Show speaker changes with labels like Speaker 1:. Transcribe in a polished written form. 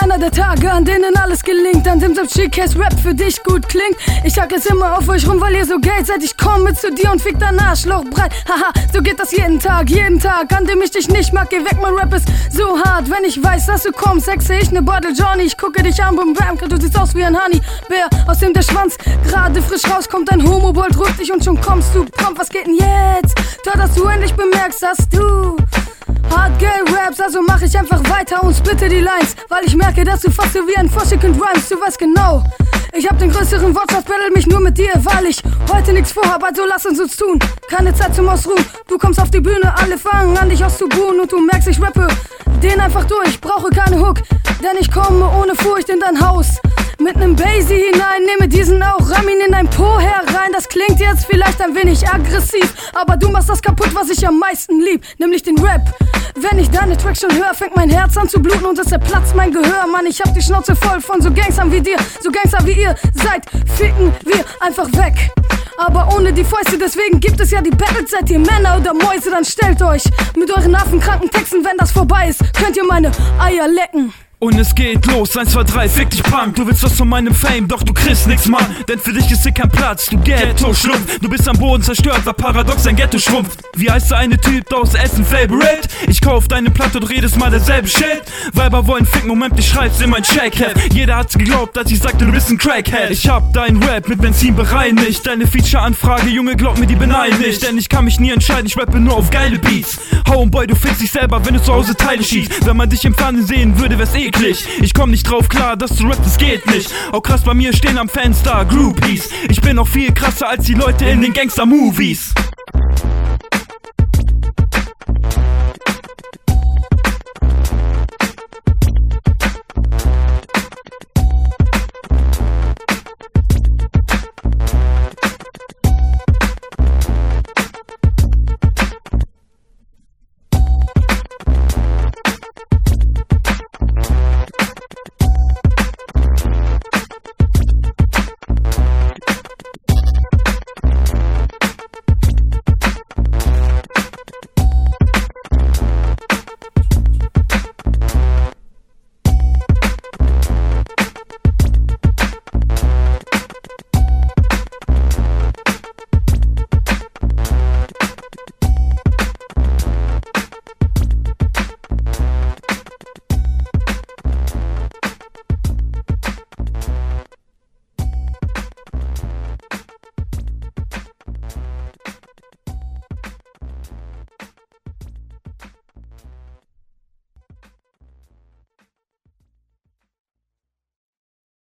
Speaker 1: einer der Tage, an denen alles gelingt, an dem selbst Shitcase Rap für dich gut klingt. Ich jag es immer auf euch rum, weil ihr so Geld seid. Ich komme zu dir und fick dein Arschloch breit. Haha, so geht das jeden Tag, an dem ich dich nicht mag. Geh weg, mein Rap ist so hart. Wenn ich weiß, dass du kommst, sexe ich ne Bottle Johnny. Ich gucke dich an, bum bam, du siehst aus wie ein Honeybär, aus dem der Schwanz gerade frisch rauskommt. Ein Homobold drückt dich und schon kommst du. Komm, was geht denn jetzt? Toll, dass du endlich bemerkst, dass du Hard-Gay-Raps, also mach ich einfach weiter und splitte die Lines, weil ich merke, dass du fast so wie ein Froschig und rhymes. Du weißt genau, ich hab den größeren Wortschatz, battle mich nur mit dir, weil ich heute nichts vorhab, also lass uns tun. Keine Zeit zum Ausruhen, du kommst auf die Bühne, alle fangen an dich auszubuhen und du merkst, ich rappe den einfach durch, brauche keine Hook, denn ich komme ohne Furcht in dein Haus. Mit nem Basie hinein, nehme diesen auch, ramm ihn in dein Po herein. Das klingt jetzt vielleicht ein wenig aggressiv, aber du machst das kaputt, was ich am meisten lieb, nämlich den Rap. Wenn ich deine Tracks schon höre, fängt mein Herz an zu bluten und es zerplatzt mein Gehör. Mann, ich hab die Schnauze voll von so Gangstern wie dir, so Gangster wie ihr seid, ficken wir einfach weg. Aber ohne die Fäuste, deswegen gibt es ja die Battles. Seid ihr Männer oder Mäuse, dann stellt euch mit euren affenkranken Texten, wenn das vorbei ist, könnt ihr meine Eier lecken.
Speaker 2: Und es geht los, 1, 2, 3, fick dich Punk. Du willst was von meinem Fame, doch du kriegst nix, Mann. Denn für dich ist hier kein Platz, du Ghetto-Schlumpf. Du bist am Boden zerstört, war paradox ein Ghetto-Schrumpf. Wie heißt der eine Typ aus Essen, Favorite? Ich kauf deine Platte und redest mal derselbe Shit. Weiber wollen ficken, Moment, ich schreib's in mein Checkhead. Jeder hat's geglaubt, als ich sagte, du bist ein Crackhead. Ich hab dein Rap mit Benzin bereinigt. Deine Feature-Anfrage, Junge, glaub mir, die beneide ich. Denn ich kann mich nie entscheiden, ich rappe nur auf geile Beats. Homeboy, du findest dich selber, wenn du zu Hause Teile schießt. Wenn man dich im Fernsehen sehen würde, wär's eklig. Ich komm nicht drauf klar, dass du rappst, das geht nicht. Auch krass, bei mir stehen am Fenster Groupies. Ich bin noch viel krasser als die Leute in den Gangster-Movies.